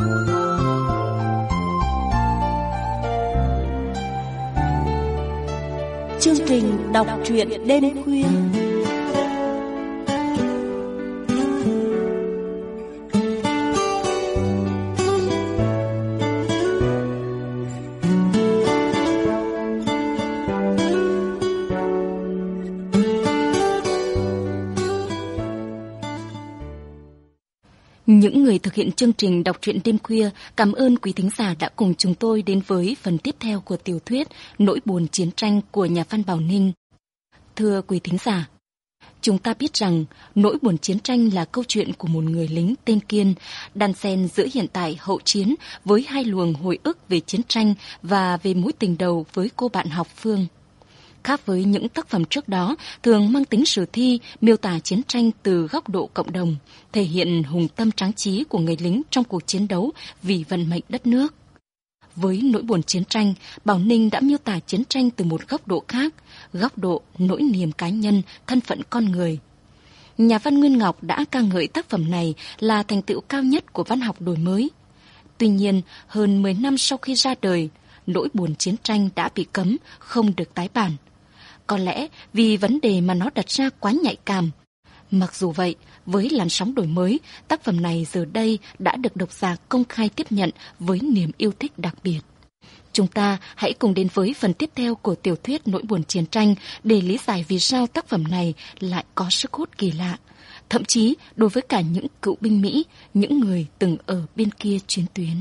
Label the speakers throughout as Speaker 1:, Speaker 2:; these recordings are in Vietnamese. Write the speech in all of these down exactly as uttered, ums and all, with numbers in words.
Speaker 1: Chương trình đọc truyện đêm khuya. Những người thực hiện chương trình đọc truyện đêm khuya cảm ơn quý thính giả đã cùng chúng tôi đến với phần tiếp theo của tiểu thuyết Nỗi buồn chiến tranh của nhà văn Bảo Ninh. Thưa quý thính giả, chúng ta biết rằng nỗi buồn chiến tranh là câu chuyện của một người lính tên Kiên, đan xen giữa hiện tại hậu chiến với hai luồng hồi ức về chiến tranh và về mối tình đầu với cô bạn học Phương. Khác với những tác phẩm trước đó, thường mang tính sử thi, miêu tả chiến tranh từ góc độ cộng đồng, thể hiện hùng tâm tráng trí của người lính trong cuộc chiến đấu vì vận mệnh đất nước. Với nỗi buồn chiến tranh, Bảo Ninh đã miêu tả chiến tranh từ một góc độ khác, góc độ nỗi niềm cá nhân, thân phận con người. Nhà văn Nguyên Ngọc đã ca ngợi tác phẩm này là thành tựu cao nhất của văn học đổi mới. Tuy nhiên, hơn mười năm sau khi ra đời, nỗi buồn chiến tranh đã bị cấm, không được tái bản. Có lẽ vì vấn đề mà nó đặt ra quá nhạy cảm. Mặc dù vậy, với làn sóng đổi mới, tác phẩm này giờ đây đã được độc giả công khai tiếp nhận với niềm yêu thích đặc biệt. Chúng ta hãy cùng đến với phần tiếp theo của tiểu thuyết Nỗi buồn chiến tranh để lý giải vì sao tác phẩm này lại có sức hút kỳ lạ, thậm chí đối với cả những cựu binh Mỹ, những người từng ở bên kia chiến tuyến.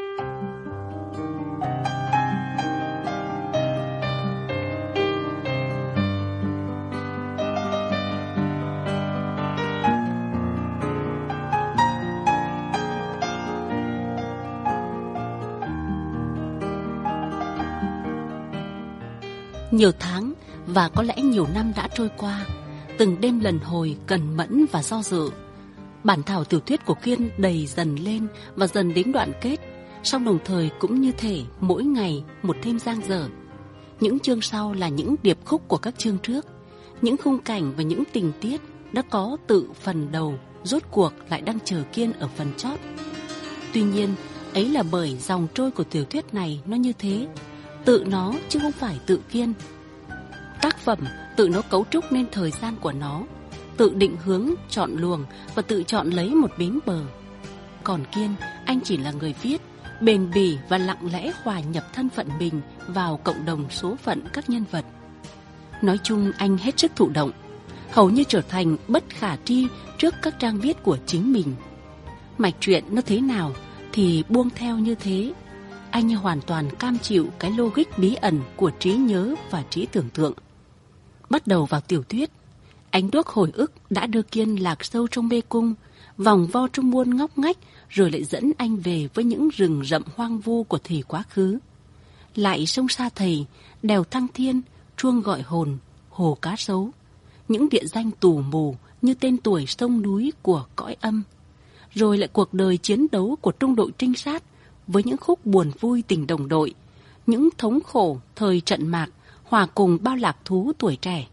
Speaker 2: Nhiều tháng và có lẽ nhiều năm đã trôi qua, từng đêm lần hồi cẩn mẫn và do dự. Bản thảo tiểu thuyết của Kiên đầy dần lên và dần đến đoạn kết, song đồng thời cũng như thể mỗi ngày một thêm dang dở. Những chương sau là những điệp khúc của các chương trước, những khung cảnh và những tình tiết đã có tự phần đầu rốt cuộc lại đang chờ Kiên ở phần chót. Tuy nhiên, ấy là bởi dòng trôi của tiểu thuyết này nó như thế, tự nó chứ không phải tự Kiên. Tác phẩm tự nó cấu trúc nên thời gian của nó, tự định hướng, chọn luồng và tự chọn lấy một bến bờ. Còn Kiên, anh chỉ là người viết, bền bỉ và lặng lẽ hòa nhập thân phận mình vào cộng đồng số phận các nhân vật. Nói chung anh hết sức thụ động, hầu như trở thành bất khả tri trước các trang viết của chính mình. Mạch truyện nó thế nào thì buông theo như thế. Anh như hoàn toàn cam chịu cái logic bí ẩn của trí nhớ và trí tưởng tượng. Bắt đầu vào tiểu thuyết, ánh đuốc hồi ức đã đưa Kiên lạc sâu trong mê cung, vòng vo trong muôn ngóc ngách, rồi lại dẫn anh về với những rừng rậm hoang vu của thời quá khứ. Lại sông Sa Thầy, đèo Thăng Thiên, chuông gọi hồn, hồ cá sấu, những địa danh tù mù như tên tuổi sông núi của cõi âm. Rồi lại cuộc đời chiến đấu của trung đội trinh sát, với những khúc buồn vui tình đồng đội, những thống khổ thời trận mạc hòa cùng bao lạc thú tuổi trẻ.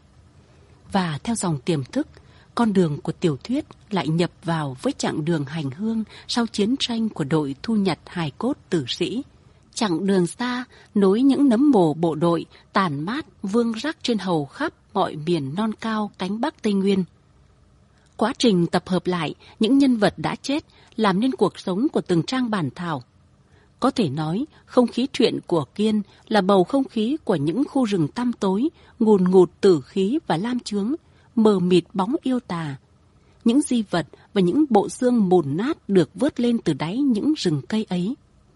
Speaker 2: Và theo dòng tiềm thức, con đường của tiểu thuyết lại nhập vào với chặng đường hành hương sau chiến tranh của đội thu nhặt hài cốt tử sĩ. Chặng đường xa nối những nấm mồ bộ đội tàn mát vương rắc trên hầu khắp mọi miền non cao cánh Bắc Tây Nguyên. Quá trình tập hợp lại những nhân vật đã chết làm nên cuộc sống của từng trang bản thảo. Có thể nói, không khí truyện của Kiên là bầu không khí của những khu rừng tăm tối, ngùn ngụt tử khí và lam chướng, mờ mịt bóng yêu tà. Những di vật và những bộ xương mồn nát được vớt lên từ đáy những rừng cây ấy.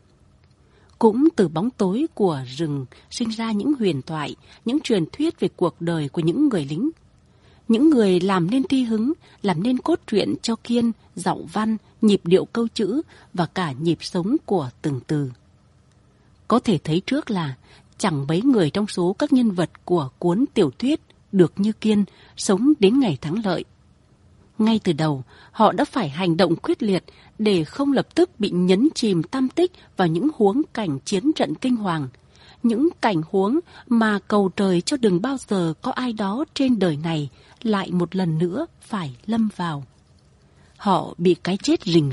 Speaker 2: Cũng từ bóng tối của rừng sinh ra những huyền thoại, những truyền thuyết về cuộc đời của những người lính. Những người làm nên thi hứng, làm nên cốt truyện cho Kiên, giọng văn, nhịp điệu câu chữ và cả nhịp sống của từng từ. Có thể thấy trước là chẳng mấy người trong số các nhân vật của cuốn tiểu thuyết được như Kiên sống đến ngày thắng lợi. Ngay từ đầu, họ đã phải hành động quyết liệt để không lập tức bị nhấn chìm tâm tích vào những huống cảnh chiến trận kinh hoàng. Những cảnh huống mà cầu trời cho đừng bao giờ có ai đó trên đời này lại một lần nữa phải lâm vào. Họ bị cái chết rình rập,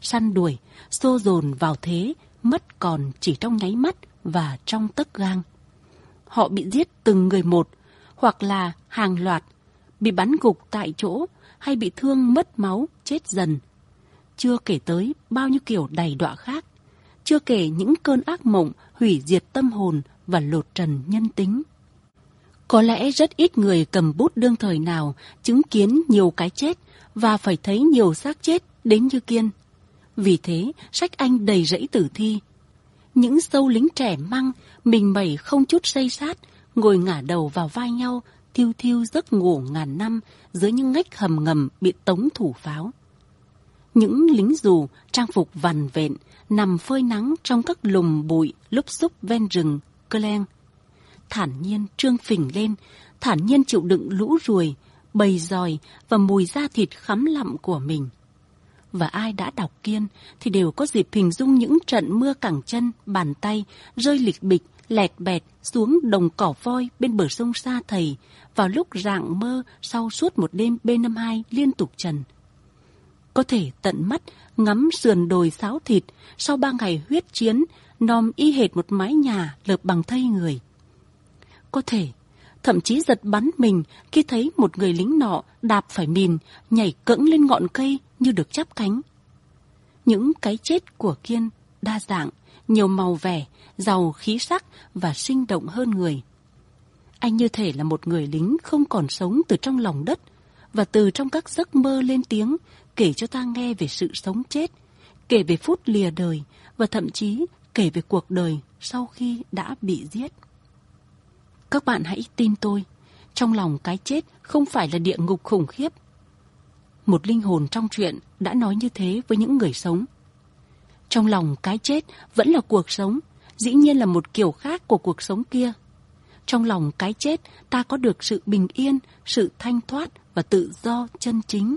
Speaker 2: săn đuổi, xô dồn vào thế, mất còn chỉ trong nháy mắt và trong tấc gang. Họ bị giết từng người một, hoặc là hàng loạt, bị bắn gục tại chỗ hay bị thương mất máu, chết dần. Chưa kể tới bao nhiêu kiểu đầy đọa khác, chưa kể những cơn ác mộng hủy diệt tâm hồn và lột trần nhân tính. Có lẽ rất ít người cầm bút đương thời nào chứng kiến nhiều cái chết và phải thấy nhiều xác chết đến như Kiên. Vì thế, sách anh đầy rẫy tử thi. Những sâu lính trẻ măng, mình mẩy không chút xây sát, ngồi ngả đầu vào vai nhau, thiêu thiêu giấc ngủ ngàn năm dưới những ngách hầm ngầm bị tống thủ pháo. Những lính dù trang phục vằn vện, nằm phơi nắng trong các lùm bụi lúp xúp ven rừng Klang. Thản nhiên trương phình lên, thản nhiên chịu đựng lũ ruồi, bầy giòi và mùi da thịt khắm lặm của mình. Và ai đã đọc Kiên thì đều có dịp hình dung những trận mưa cẳng chân, bàn tay rơi lịch bịch, lẹt bẹt xuống đồng cỏ voi bên bờ sông Sa Thầy vào lúc rạng mơ sau suốt một đêm B năm mươi hai liên tục trần. Có thể tận mắt ngắm sườn đồi xáo thịt sau ba ngày huyết chiến, nom y hệt một mái nhà lợp bằng thây người. Có thể thậm chí giật bắn mình khi thấy một người lính nọ đạp phải mìn, nhảy cẫng lên ngọn cây như được chắp cánh. Những cái chết của Kiên đa dạng, nhiều màu vẻ, giàu khí sắc và sinh động hơn người. Anh như thể là một người lính không còn sống từ trong lòng đất và từ trong các giấc mơ lên tiếng kể cho ta nghe về sự sống chết, kể về phút lìa đời và thậm chí kể về cuộc đời sau khi đã bị giết. Các bạn hãy tin tôi, trong lòng cái chết không phải là địa ngục khủng khiếp. Một linh hồn trong truyện đã nói như thế với những người sống. Trong lòng cái chết vẫn là cuộc sống, dĩ nhiên là một kiểu khác của cuộc sống kia. Trong lòng cái chết ta có được sự bình yên, sự thanh thoát và tự do chân chính.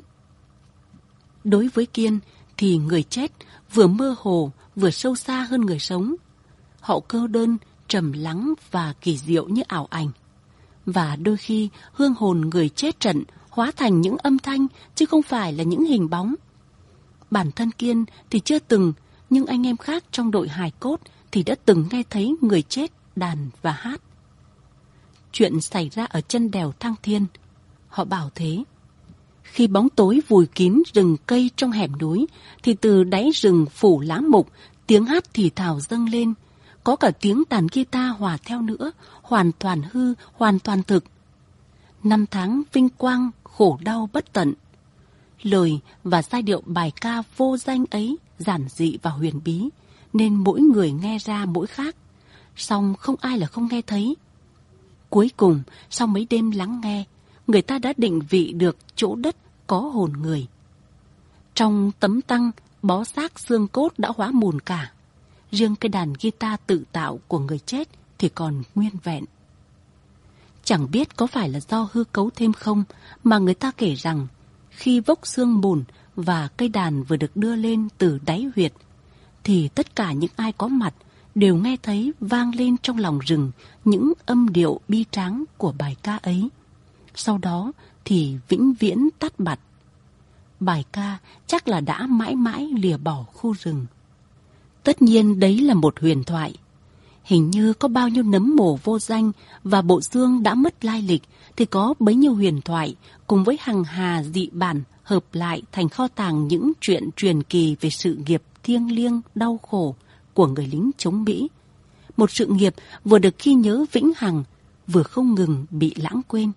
Speaker 2: Đối với Kiên thì người chết vừa mơ hồ vừa sâu xa hơn người sống. Họ cô đơn, trầm lắng và kỳ diệu như ảo ảnh. Và đôi khi hương hồn người chết trận hóa thành những âm thanh chứ không phải là những hình bóng. Bản thân Kiên thì chưa từng, nhưng anh em khác trong đội hài cốt thì đã từng nghe thấy người chết đàn và hát. Chuyện xảy ra ở chân đèo Thăng Thiên. Họ bảo thế. Khi bóng tối vùi kín rừng cây trong hẻm núi thì từ đáy rừng phủ lá mục tiếng hát thì thào dâng lên. Có cả tiếng đàn guitar hòa theo nữa, hoàn toàn hư, hoàn toàn thực. Năm tháng vinh quang, khổ đau bất tận. Lời và giai điệu bài ca vô danh ấy giản dị và huyền bí, nên mỗi người nghe ra mỗi khác. Song không ai là không nghe thấy. Cuối cùng, sau mấy đêm lắng nghe, người ta đã định vị được chỗ đất có hồn người. Trong tấm tăng, bó xác xương cốt đã hóa mùn cả. Riêng cái đàn guitar tự tạo của người chết thì còn nguyên vẹn. Chẳng biết có phải là do hư cấu thêm không mà người ta kể rằng khi vốc xương mùn và cây đàn vừa được đưa lên từ đáy huyệt thì tất cả những ai có mặt đều nghe thấy vang lên trong lòng rừng những âm điệu bi tráng của bài ca ấy. Sau đó thì vĩnh viễn tắt bặt. Bài ca chắc là đã mãi mãi lìa bỏ khu rừng. Tất nhiên đấy là một huyền thoại. Hình như có bao nhiêu nấm mồ vô danh và bộ xương đã mất lai lịch thì có bấy nhiêu huyền thoại cùng với hằng hà dị bản hợp lại thành kho tàng những chuyện truyền kỳ về sự nghiệp thiêng liêng đau khổ của người lính chống Mỹ. Một sự nghiệp vừa được ghi nhớ vĩnh hằng, vừa không ngừng bị lãng quên.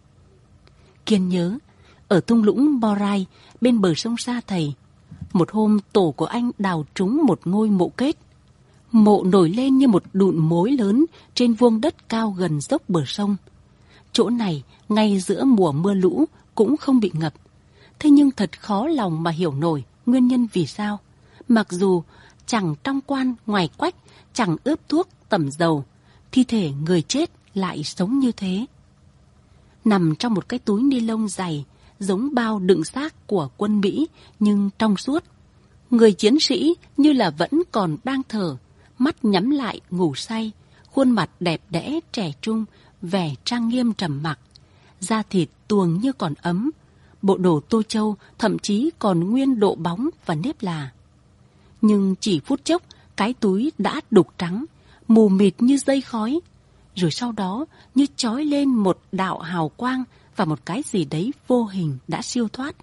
Speaker 2: Kiên nhớ, ở thung lũng Borai bên bờ sông Sa Thầy, một hôm tổ của anh đào trúng một ngôi mộ kết. Mộ nổi lên như một đụn mối lớn trên vuông đất cao gần dốc bờ sông. Chỗ này, ngay giữa mùa mưa lũ, cũng không bị ngập. Thế nhưng thật khó lòng mà hiểu nổi nguyên nhân vì sao. Mặc dù chẳng trong quan ngoài quách, chẳng ướp thuốc tẩm dầu, thi thể người chết lại sống như thế. Nằm trong một cái túi ni lông dày, giống bao đựng xác của quân Mỹ nhưng trong suốt. Người chiến sĩ như là vẫn còn đang thở, mắt nhắm lại ngủ say, khuôn mặt đẹp đẽ trẻ trung, vẻ trang nghiêm trầm mặc, da thịt tuồng như còn ấm, bộ đồ tô châu thậm chí còn nguyên độ bóng và nếp là. Nhưng chỉ phút chốc, cái túi đã đục trắng, mù mịt như dây khói. Rồi sau đó như chói lên một đạo hào quang và một cái gì đấy vô hình đã siêu thoát.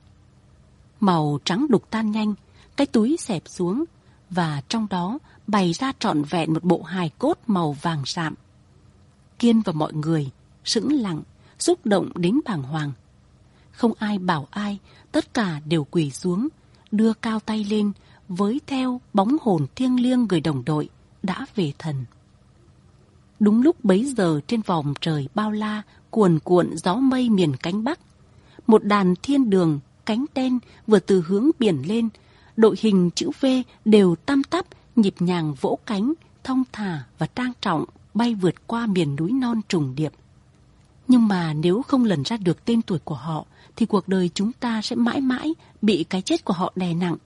Speaker 2: Màu trắng đục tan nhanh, cái túi xẹp xuống và trong đó bày ra trọn vẹn một bộ hài cốt màu vàng sạm. Kiên và mọi người sững lặng, xúc động đến bàng hoàng. Không ai bảo ai, tất cả đều quỳ xuống, đưa cao tay lên với theo bóng hồn thiêng liêng người đồng đội đã về thần. Đúng lúc bấy giờ trên vòm trời bao la cuồn cuộn gió mây miền cánh Bắc, một đàn thiên đường cánh đen vừa từ hướng biển lên, đội hình chữ V đều tăm tắp nhịp nhàng vỗ cánh, thong thả và trang trọng bay vượt qua miền núi non trùng điệp. Nhưng mà nếu không lần ra được tên tuổi của họ thì cuộc đời chúng ta sẽ mãi mãi bị cái chết của họ đè nặng.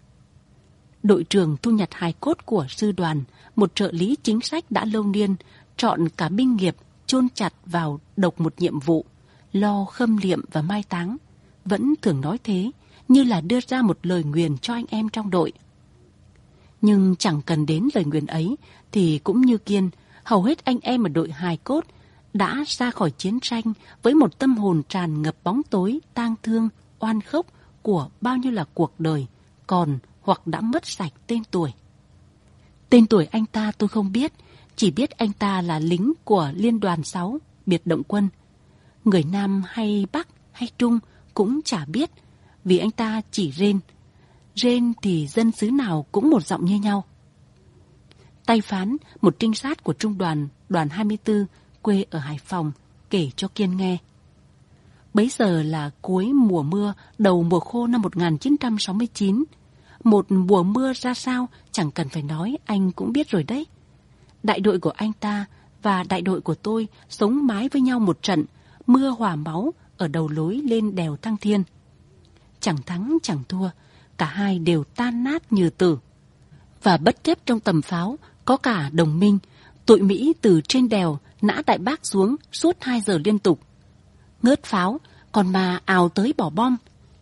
Speaker 2: Đội trưởng thu nhặt hài cốt của sư đoàn, một trợ lý chính sách đã lâu niên, chọn cả binh nghiệp chôn chặt vào độc một nhiệm vụ, lo khâm liệm và mai táng, vẫn thường nói thế, như là đưa ra một lời nguyền cho anh em trong đội. Nhưng chẳng cần đến lời nguyền ấy, thì cũng như Kiên, hầu hết anh em ở đội hài cốt đã ra khỏi chiến tranh với một tâm hồn tràn ngập bóng tối, tang thương, oan khốc của bao nhiêu là cuộc đời, còn hoặc đã mất sạch tên tuổi. Tên tuổi anh ta tôi không biết, chỉ biết anh ta là lính của Liên đoàn sáu, biệt động quân. Người Nam hay Bắc hay Trung cũng chả biết, vì anh ta chỉ rên. Rên thì dân xứ nào cũng một giọng như nhau. Tay Phán, một trinh sát của trung đoàn, đoàn hai mươi tư, quê ở Hải Phòng, kể cho Kiên nghe. Bấy giờ là cuối mùa mưa, đầu mùa khô năm một nghìn chín trăm sáu mươi chín. Một mùa mưa ra sao, chẳng cần phải nói, anh cũng biết rồi đấy. Đại đội của anh ta và đại đội của tôi sống mái với nhau một trận, mưa hòa máu ở đầu lối lên đèo Thăng Thiên. Chẳng thắng chẳng thua, cả hai đều tan nát như tử. Và bất chấp trong tầm pháo, có cả đồng minh, tụi Mỹ từ trên đèo nã Đại Bác xuống suốt hai giờ liên tục. Ngớt pháo, còn mà ào tới bỏ bom.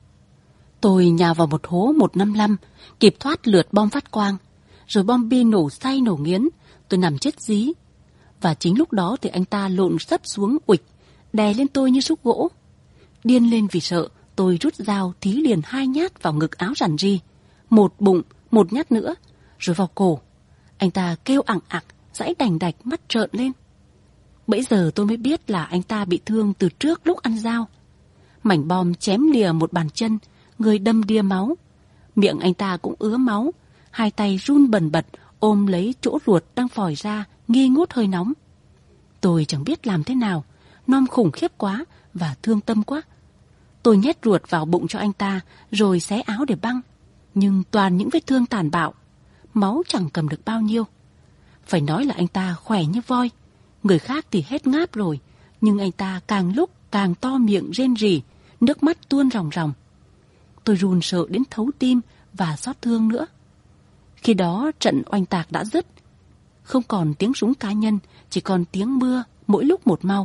Speaker 2: Tôi nhào vào một hố một năm lăm, kịp thoát lượt bom phát quang. Rồi bom bi nổ say nổ nghiến, tôi nằm chết dí. Và chính lúc đó thì anh ta lộn sấp xuống uịch, đè lên tôi như xúc gỗ. Điên lên vì sợ, tôi rút dao thí liền hai nhát vào ngực áo rằn ri. Một bụng, một nhát nữa, rồi vào cổ. Anh ta kêu ẳng ặc, giãy đành đạch, mắt trợn lên. Bấy giờ tôi mới biết là anh ta bị thương từ trước lúc ăn dao. Mảnh bom chém lìa một bàn chân, người đâm đìa máu. Miệng anh ta cũng ứa máu, hai tay run bần bật ôm lấy chỗ ruột đang phòi ra, nghi ngút hơi nóng. Tôi chẳng biết làm thế nào, nom khủng khiếp quá và thương tâm quá. Tôi nhét ruột vào bụng cho anh ta, rồi xé áo để băng. Nhưng toàn những vết thương tàn bạo, máu chẳng cầm được bao nhiêu. Phải nói là anh ta khỏe như voi. Người khác thì hết ngáp rồi, nhưng anh ta càng lúc càng to miệng rên rỉ, nước mắt tuôn ròng ròng. Tôi run sợ đến thấu tim và xót thương nữa. Khi đó trận oanh tạc đã dứt. Không còn tiếng súng cá nhân, chỉ còn tiếng mưa mỗi lúc một mau.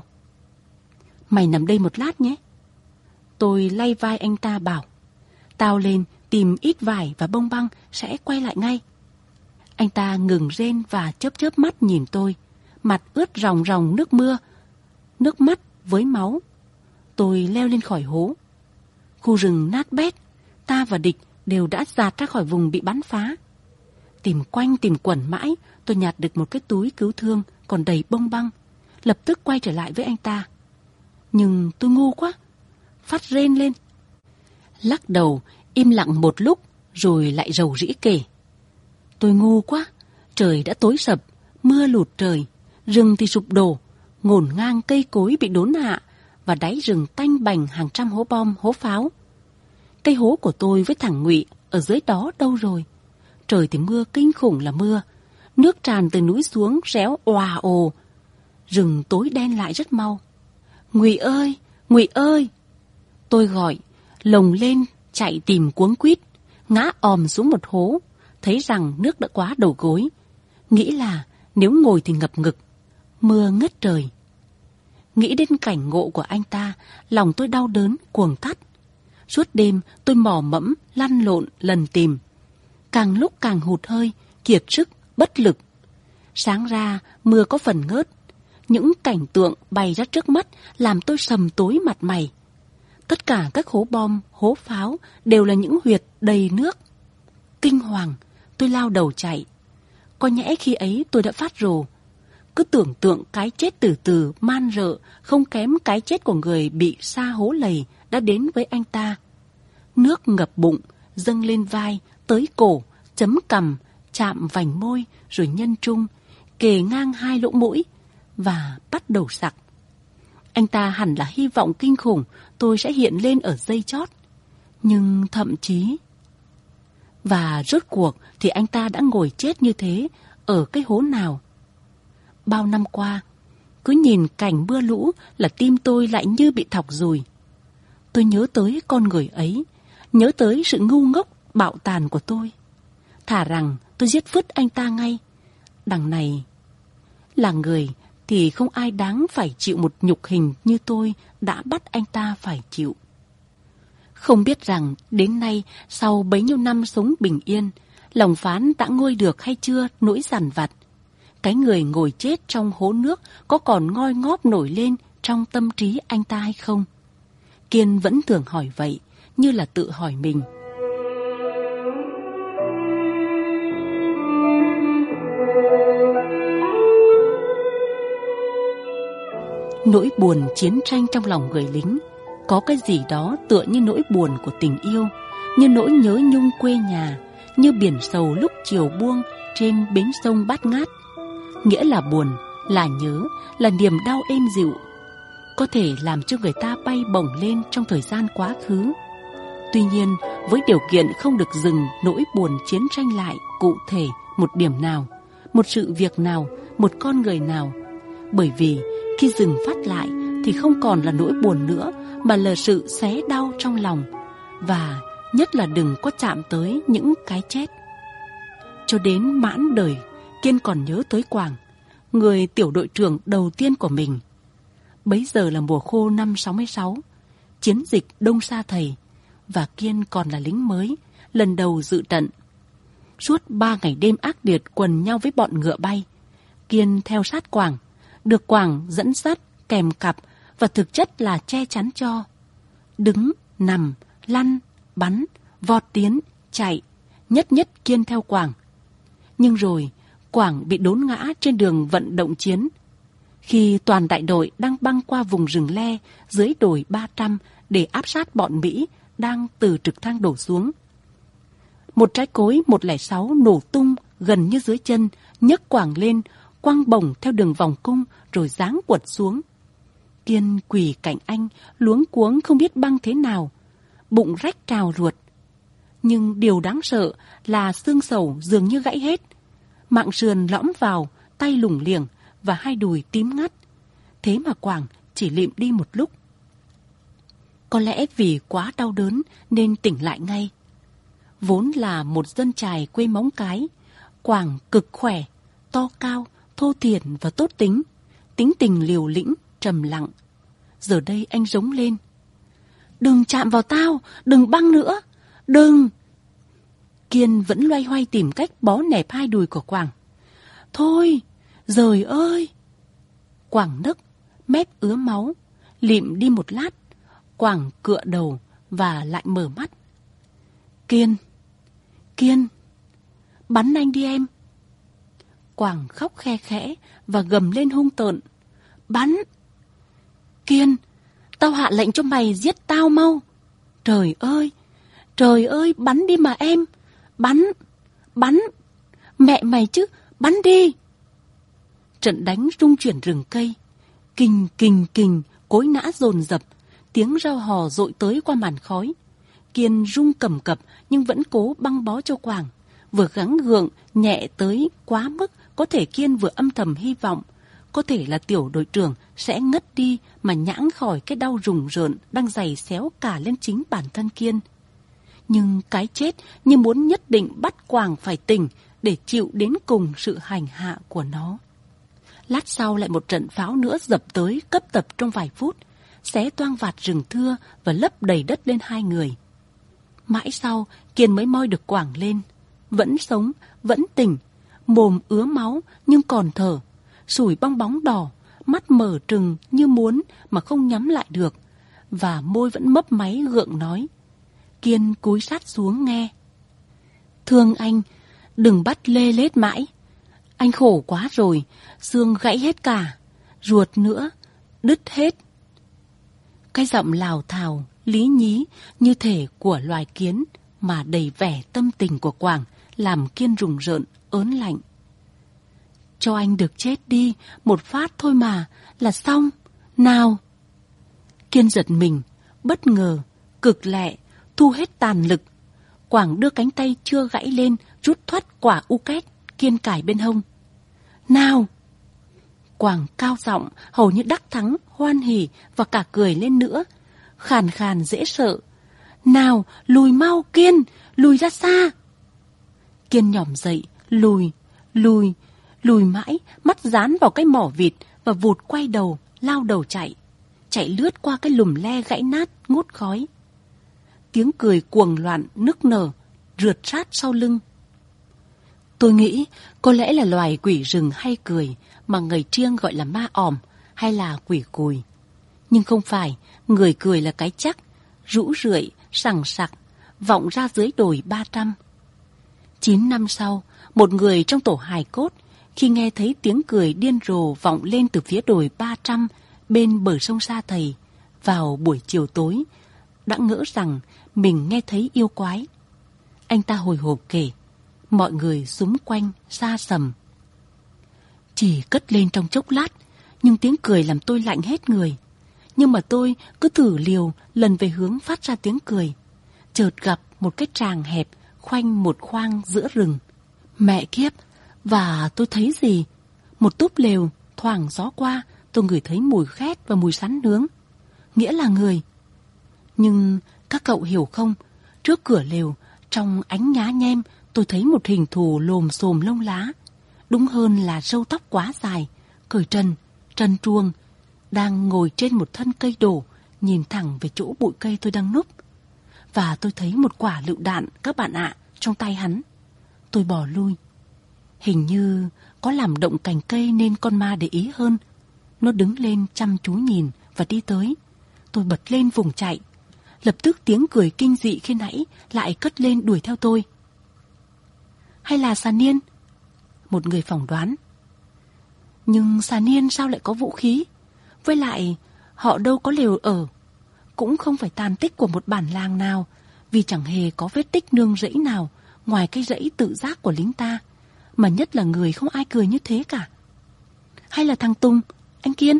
Speaker 2: Mày nằm đây một lát nhé. Tôi lay vai anh ta bảo, tao lên tìm ít vải và bông băng sẽ quay lại ngay. Anh ta ngừng rên và chớp chớp mắt nhìn tôi, mặt ướt ròng ròng nước mưa, nước mắt với máu. Tôi leo lên khỏi hố. Khu rừng nát bét, ta và địch đều đã dạt ra khỏi vùng bị bắn phá. Tìm quanh tìm quẩn mãi, tôi nhặt được một cái túi cứu thương còn đầy bông băng, lập tức quay trở lại với anh ta. Nhưng tôi ngu quá, phát rên lên. Lắc đầu, im lặng một lúc, rồi lại rầu rĩ kể. Tôi ngu quá, trời đã tối sập, mưa lụt trời, rừng thì sụp đổ, ngổn ngang cây cối bị đốn hạ, và đáy rừng tanh bành hàng trăm hố bom, hố pháo. Cây hố của tôi với thằng Ngụy ở dưới đó đâu rồi? Trời thì mưa kinh khủng là mưa, nước tràn từ núi xuống réo òa ồ. Rừng tối đen lại rất mau. Ngụy ơi, Ngụy ơi! Tôi gọi, lồng lên chạy tìm cuống quýt, ngã òm xuống một hố, thấy rằng nước đã quá đầu gối. Nghĩ là nếu ngồi thì ngập ngực, mưa ngất trời. Nghĩ đến cảnh ngộ của anh ta, lòng tôi đau đớn, cuồng thắt. Suốt đêm tôi mò mẫm, lăn lộn, lần tìm. càng lúc càng hụt hơi, kiệt sức, bất lực. Sáng ra, mưa có phần ngớt. Những cảnh tượng bày ra trước mắt làm tôi sầm tối mặt mày. Tất cả các hố bom, hố pháo đều là những huyệt đầy nước. Kinh hoàng, tôi lao đầu chạy. Có nhẽ khi ấy tôi đã phát rồ. Cứ tưởng tượng cái chết từ từ, man rợ, không kém cái chết của người bị sa hố lầy đã đến với anh ta. Nước ngập bụng, dâng lên vai, tới cổ, chấm cằm, chạm vành môi, rồi nhân trung, kề ngang hai lỗ mũi, và bắt đầu sặc. Anh ta hẳn là hy vọng kinh khủng tôi sẽ hiện lên ở giây chót. Nhưng thậm chí... Và rốt cuộc thì anh ta đã ngồi chết như thế ở cái hố nào? Bao năm qua, cứ nhìn cảnh mưa lũ là tim tôi lại như bị thọc dùi. Tôi nhớ tới con người ấy, nhớ tới sự ngu ngốc, bạo tàn của tôi. Thà rằng tôi giết phứt anh ta ngay. Đằng này, là người thì không ai đáng phải chịu một nhục hình như tôi đã bắt anh ta phải chịu. Không biết rằng đến nay, sau bấy nhiêu năm sống bình yên, lòng phán đã nguôi được hay chưa nỗi dằn vặt. Cái người ngồi chết trong hố nước có còn ngoi ngóp nổi lên trong tâm trí anh ta hay không? Kiên vẫn thường hỏi vậy, như là tự hỏi mình. Nỗi buồn chiến tranh trong lòng người lính có cái gì đó tựa như nỗi buồn của tình yêu, như nỗi nhớ nhung quê nhà, như biển sầu lúc chiều buông trên bến sông Bát Ngát. Nghĩa là buồn, là nhớ, là niềm đau êm dịu, có thể làm cho người ta bay bổng lên trong thời gian quá khứ. Tuy nhiên, với điều kiện không được dừng nỗi buồn chiến tranh lại cụ thể một điểm nào, một sự việc nào, một con người nào. Bởi vì khi dừng phát lại thì không còn là nỗi buồn nữa, mà là sự xé đau trong lòng. Và nhất là đừng có chạm tới những cái chết. Cho đến mãn đời, Kiên còn nhớ tới Quảng, người tiểu đội trưởng đầu tiên của mình. Bấy giờ là mùa khô năm sáu mươi sáu, chiến dịch Đông Sa Thầy, và Kiên còn là lính mới, lần đầu dự trận. Suốt ba ngày đêm ác liệt quần nhau với bọn ngựa bay, Kiên theo sát Quảng, được Quảng dẫn dắt kèm cặp và thực chất là che chắn cho. Đứng, nằm, lăn, bắn, vọt tiến, chạy, nhất nhất Kiên theo Quảng. Nhưng rồi Quảng bị đốn ngã trên đường vận động chiến, khi toàn đại đội đang băng qua vùng rừng le dưới đồi ba trăm để áp sát bọn Mỹ đang từ trực thăng đổ xuống. Một trái cối một không sáu nổ tung gần như dưới chân, nhấc Quảng lên, quăng bổng theo đường vòng cung rồi giáng quật xuống. Kiên quỳ cạnh anh, luống cuống không biết băng thế nào, bụng rách trào ruột. Nhưng điều đáng sợ là xương sầu dường như gãy hết, mạng sườn lõm vào, tay lủng liềng và hai đùi tím ngắt. Thế mà Quảng chỉ lịm đi một lúc. Có lẽ vì quá đau đớn nên tỉnh lại ngay. Vốn là một dân chài quê Móng Cái, Quảng cực khỏe, to cao, thô thiển và tốt tính, tính tình liều lĩnh, trầm lặng. Giờ đây anh rống lên: "Đừng chạm vào tao, đừng băng nữa, đừng!" Kiên vẫn loay hoay tìm cách bó nẹp hai đùi của Quảng. "Thôi, giời ơi!" Quảng nấc, mép ứa máu, lịm đi một lát, Quảng cựa đầu và lại mở mắt. "Kiên, Kiên, bắn anh đi em." Quảng khóc khe khẽ và gầm lên hung tợn: "Bắn! Kiên, tao hạ lệnh cho mày giết tao mau. Trời ơi, trời ơi, bắn đi mà em, bắn, bắn, mẹ mày chứ, bắn đi." Trận đánh rung chuyển rừng cây, kình kình kình, cối nã dồn dập, tiếng rao hò dội tới qua màn khói. Kiên rung cầm cập nhưng vẫn cố băng bó cho Quảng, vừa gắng gượng nhẹ tới quá mức có thể Kiên vừa âm thầm hy vọng có thể là tiểu đội trưởng sẽ ngất đi mà nhãng khỏi cái đau rùng rợn đang giày xéo cả lên chính bản thân Kiên. Nhưng cái chết như muốn nhất định bắt Quảng phải tỉnh để chịu đến cùng sự hành hạ của nó. Lát sau lại một trận pháo nữa dập tới cấp tập trong vài phút, xé toang vạt rừng thưa và lấp đầy đất lên hai người. Mãi sau Kiên mới moi được Quảng lên, vẫn sống, vẫn tỉnh, mồm ứa máu nhưng còn thở, sủi bong bóng đỏ, mắt mở trừng như muốn mà không nhắm lại được, và môi vẫn mấp máy gượng nói. Kiên cúi sát xuống nghe. Thương anh, đừng bắt lê lết mãi. Anh khổ quá rồi, xương gãy hết cả, ruột nữa, đứt hết. Cái giọng lào thào, lý nhí như thể của loài kiến mà đầy vẻ tâm tình của Quảng làm Kiên rùng rợn, ớn lạnh. Cho anh được chết đi, một phát thôi mà, là xong. Nào! Kiên giật mình, bất ngờ, cực lẹ, thu hết tàn lực. Quảng đưa cánh tay chưa gãy lên, rút thoát quả u két Kiên cài bên hông. Nào! Quảng cao giọng, hầu như đắc thắng, hoan hỉ và cả cười lên nữa, khàn khàn dễ sợ. Nào, lùi mau Kiên, lùi ra xa. Kiên nhỏm dậy, lùi, lùi, lùi mãi, mắt dán vào cái mỏ vịt và vụt quay đầu, lao đầu chạy. Chạy lướt qua cái lùm le gãy nát, ngút khói. Tiếng cười cuồng loạn, nức nở, rượt sát sau lưng. Tôi nghĩ có lẽ là loài quỷ rừng hay cười mà người Triêng gọi là ma òm hay là quỷ cùi. Nhưng không phải, người cười là cái chắc, rũ rượi, sằng sặc, vọng ra dưới đồi ba trăm. Chín năm sau, một người trong tổ hài cốt, khi nghe thấy tiếng cười điên rồ vọng lên từ phía đồi ba trăm bên bờ sông Sa Thầy vào buổi chiều tối, đã ngỡ rằng mình nghe thấy yêu quái. Anh ta hồi hộp kể, mọi người xúm quanh, xa sầm. Chỉ cất lên trong chốc lát, nhưng tiếng cười làm tôi lạnh hết người. Nhưng mà tôi cứ thử liều lần về hướng phát ra tiếng cười. Chợt gặp một cái tràng hẹp khoanh một khoang giữa rừng. Mẹ kiếp! Và tôi thấy gì? Một túp lều, thoảng gió qua, tôi ngửi thấy mùi khét và mùi sắn nướng. Nghĩa là người. Nhưng các cậu hiểu không? Trước cửa lều, trong ánh nhá nhem, tôi thấy một hình thù lồm xồm lông lá. Đúng hơn là râu tóc quá dài, cởi trần, trần truông, đang ngồi trên một thân cây đổ, nhìn thẳng về chỗ bụi cây tôi đang núp. Và tôi thấy một quả lựu đạn, các bạn ạ, trong tay hắn. Tôi bỏ lui. Hình như có làm động cành cây nên con ma để ý hơn. Nó đứng lên chăm chú nhìn và đi tới. Tôi bật lên vùng chạy. Lập tức tiếng cười kinh dị khi nãy lại cất lên đuổi theo tôi. Hay là xà niên? Một người phỏng đoán. Nhưng xà niên sao lại có vũ khí? Với lại họ đâu có lều ở. Cũng không phải tàn tích của một bản làng nào, vì chẳng hề có vết tích nương rẫy nào ngoài cái rẫy tự giác của lính ta. Mà nhất là người không ai cười như thế cả. Hay là thằng Tùng, anh Kiên?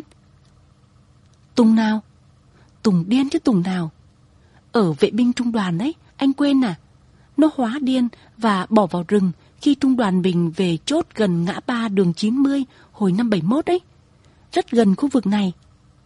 Speaker 2: Tùng nào? Tùng điên chứ Tùng nào? Ở vệ binh trung đoàn đấy, anh quên à? Nó hóa điên và bỏ vào rừng khi trung đoàn mình về chốt gần ngã ba đường chín mươi hồi năm bảy mốt đấy. Rất gần khu vực này.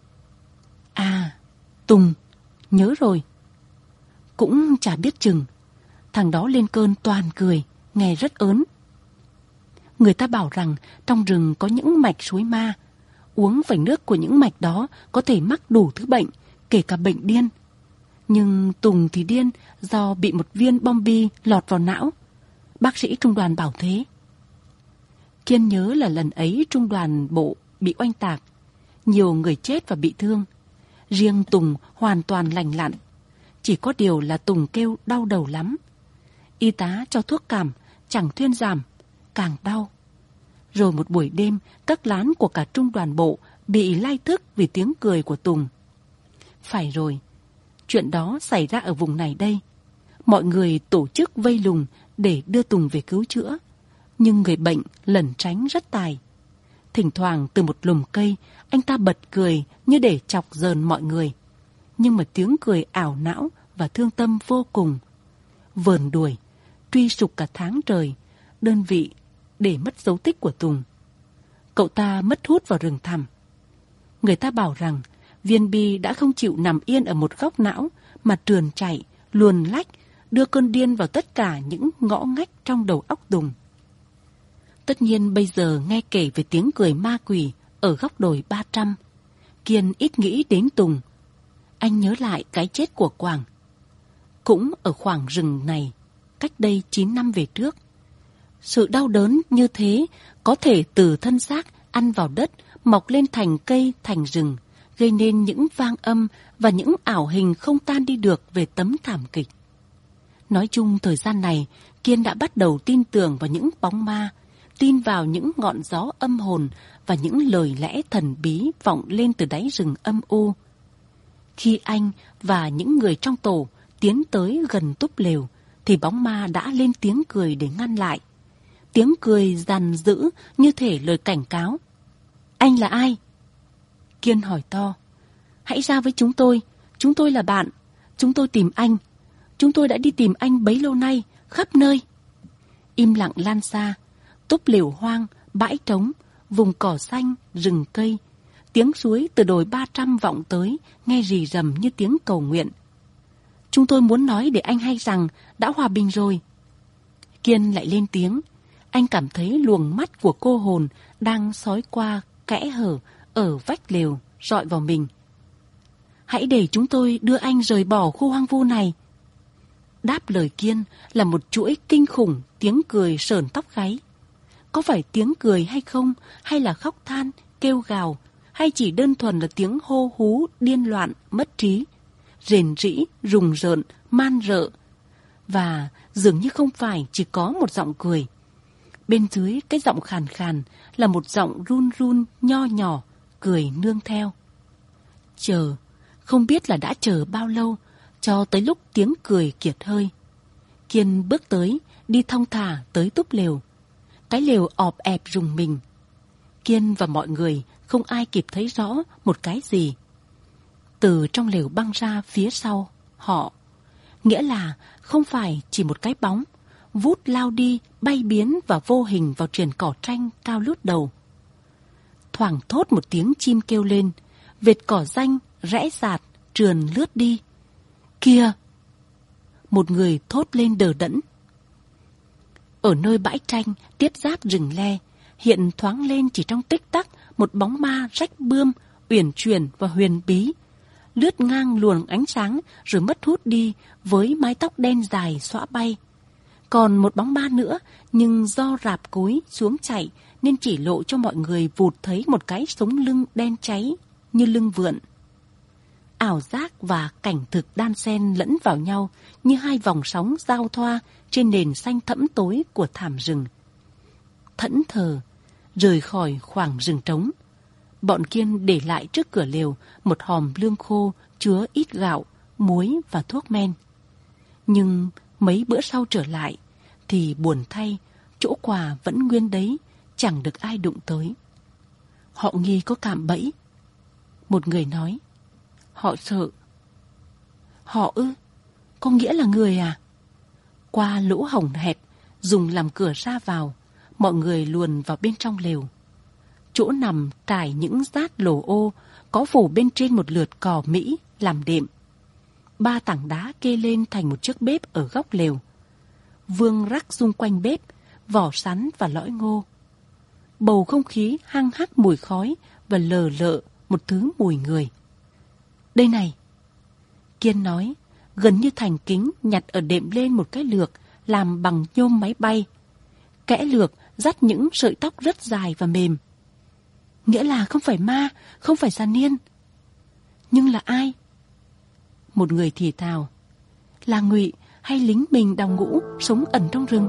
Speaker 2: À, Tùng, nhớ rồi. Cũng chả biết chừng. Thằng đó lên cơn toàn cười, nghe rất ớn. Người ta bảo rằng trong rừng có những mạch suối ma. Uống phải nước của những mạch đó có thể mắc đủ thứ bệnh, kể cả bệnh điên. Nhưng Tùng thì điên do bị một viên bom bi lọt vào não. Bác sĩ trung đoàn bảo thế. Kiên nhớ là lần ấy trung đoàn bộ bị oanh tạc. Nhiều người chết và bị thương. Riêng Tùng hoàn toàn lành lặn. Chỉ có điều là Tùng kêu đau đầu lắm. Y tá cho thuốc cảm, chẳng thuyên giảm, càng đau. Rồi một buổi đêm, các lán của cả trung đoàn bộ bị lai thức vì tiếng cười của Tùng. Phải rồi, chuyện đó xảy ra ở vùng này đây. Mọi người tổ chức vây lùng để đưa Tùng về cứu chữa. Nhưng người bệnh lẩn tránh rất tài. Thỉnh thoảng từ một lùm cây, anh ta bật cười như để chọc giờn mọi người. Nhưng mà tiếng cười ảo não và thương tâm vô cùng. Vờn đuổi, truy sục cả tháng trời, đơn vị để mất dấu tích của Tùng. Cậu ta mất hút vào rừng thẳm. Người ta bảo rằng viên bi đã không chịu nằm yên ở một góc não mà trườn chạy, luồn lách, đưa cơn điên vào tất cả những ngõ ngách trong đầu óc Tùng. Tất nhiên bây giờ nghe kể về tiếng cười ma quỷ ở góc đồi ba trăm, Kiên ít nghĩ đến Tùng. Anh nhớ lại cái chết của Quảng. Cũng ở khoảng rừng này, cách đây chín năm về trước, Sự đau đớn như thế có thể từ thân xác ăn vào đất, mọc lên thành cây, thành rừng, gây nên những vang âm và những ảo hình không tan đi được về tấm thảm kịch. Nói chung thời gian này, Kiên đã bắt đầu tin tưởng vào những bóng ma, tin vào những ngọn gió âm hồn và những lời lẽ thần bí vọng lên từ đáy rừng âm u. Khi anh và những người trong tổ tiến tới gần túp lều, thì bóng ma đã lên tiếng cười để ngăn lại. Tiếng cười giàn dữ như thể lời cảnh cáo. Anh là ai? Kiên hỏi to. Hãy ra với chúng tôi, chúng tôi là bạn, chúng tôi tìm anh. Chúng tôi đã đi tìm anh bấy lâu nay, khắp nơi. Im lặng lan xa, túp lều hoang, bãi trống, vùng cỏ xanh, rừng cây. Tiếng suối từ đồi ba trăm vọng tới, nghe rì rầm như tiếng cầu nguyện. Chúng tôi muốn nói để anh hay rằng đã hòa bình rồi. Kiên lại lên tiếng. Anh cảm thấy luồng mắt của cô hồn đang xói qua kẽ hở ở vách lều, rọi vào mình. Hãy để chúng tôi đưa anh rời bỏ khu hoang vu này. Đáp lời Kiên là một chuỗi kinh khủng tiếng cười sởn tóc gáy. Có phải tiếng cười hay không, hay là khóc than, kêu gào, hay chỉ đơn thuần là tiếng hô hú điên loạn, mất trí, rền rĩ, rùng rợn, man rợ. Và dường như không phải chỉ có một giọng cười. Bên dưới cái giọng khàn khàn là một giọng run run nho nhỏ, cười nương theo. Chờ, không biết là đã chờ bao lâu, cho tới lúc tiếng cười kiệt hơi. Kiên bước tới, đi thong thả tới túp lều. Cái lều ọp ẹp rùng mình. Kiên và mọi người không ai kịp thấy rõ một cái gì. Từ trong lều băng ra phía sau họ, nghĩa là không phải chỉ một cái bóng, vút lao đi, bay biến và vô hình vào triền cỏ tranh cao lút đầu. Thoảng thốt một tiếng chim kêu lên, vệt cỏ ranh rẽ rạt trườn lướt đi. Kìa! Một người thốt lên đờ đẫn. Ở nơi bãi tranh tiếp giáp rừng le, hiện thoáng lên chỉ trong tích tắc một bóng ma rách bươm, uyển chuyển và huyền bí, lướt ngang luồng ánh sáng rồi mất hút đi với mái tóc đen dài xõa bay. Còn một bóng ma nữa, nhưng do rạp cúi xuống chạy nên chỉ lộ cho mọi người vụt thấy một cái sống lưng đen cháy như lưng vượn. Ảo giác và cảnh thực đan xen lẫn vào nhau như hai vòng sóng giao thoa trên nền xanh thẫm tối của thảm rừng. Thẫn thờ, rời khỏi khoảng rừng trống, bọn Kiên để lại trước cửa lều một hòm lương khô chứa ít gạo, muối và thuốc men. Nhưng mấy bữa sau trở lại thì buồn thay, chỗ quà vẫn nguyên đấy, chẳng được ai đụng tới. Họ nghi có cạm bẫy. Một người nói, họ sợ. Họ ư? Có nghĩa là người à? Qua lỗ hổng hẹp, dùng làm cửa ra vào, mọi người luồn vào bên trong lều. Chỗ nằm trải những rát lồ ô, có phủ bên trên một lượt cỏ Mỹ làm đệm. Ba tảng đá kê lên thành một chiếc bếp ở góc lều. Vương rắc xung quanh bếp, vỏ sắn và lõi ngô. Bầu không khí hăng hắc mùi khói và lờ lợ một thứ mùi người. Đây này, Kiên nói, gần như thành kính nhặt ở đệm lên một cái lược làm bằng nhôm máy bay. Kẽ lược dắt những sợi tóc rất dài và mềm. Nghĩa là không phải ma, không phải già niên. Nhưng là ai? Một người thì thào, là Ngụy hay lính mình đào ngũ sống ẩn trong rừng.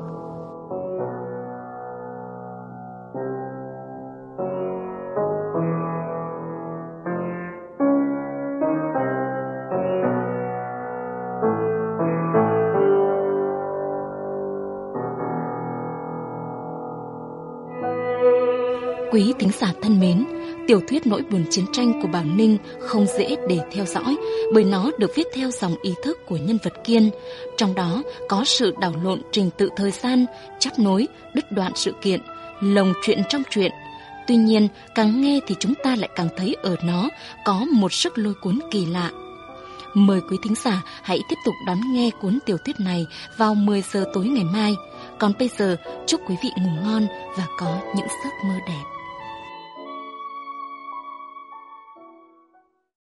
Speaker 1: Quý thính giả thân mến, tiểu thuyết Nỗi buồn chiến tranh của Bảo Ninh không dễ để theo dõi bởi nó được viết theo dòng ý thức của nhân vật Kiên. Trong đó có sự đảo lộn trình tự thời gian, chắp nối, đứt đoạn sự kiện, lồng chuyện trong chuyện. Tuy nhiên, càng nghe thì chúng ta lại càng thấy ở nó có một sức lôi cuốn kỳ lạ. Mời quý thính giả hãy tiếp tục đón nghe cuốn tiểu thuyết này vào mười giờ tối ngày mai. Còn bây giờ, chúc quý vị ngủ ngon và có những giấc mơ đẹp.